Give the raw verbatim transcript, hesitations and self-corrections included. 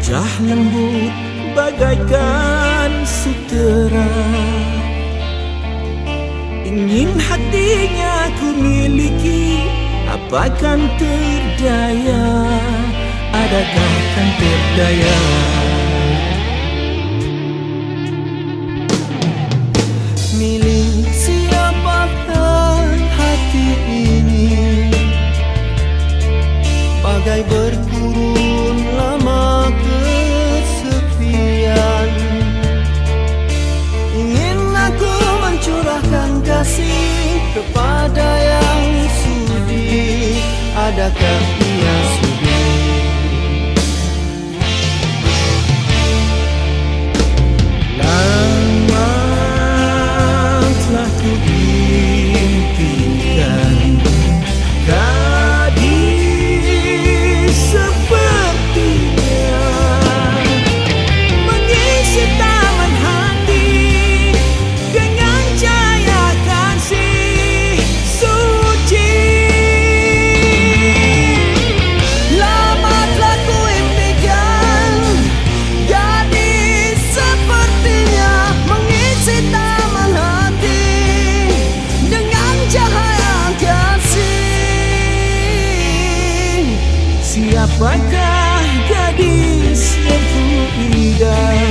Wajah lembut bagaikan sutera, ingin hatinya ku miliki. Apakan terdaya, adakah kan terdaya. Milik siapakah hati ini, bagai berkurun lama kesepian. Ingin aku mencurahkan kasih kepada yang sudi, adakah ia sudi? Lama telah ku impikan gadis sepertinya, mengisi taman hati dengan cahaya kasih suci. Lama telah ku impikan gadis sepertinya, mengisi taman hati dengan cahaya kasih. Siapakah gadis yang ku indah?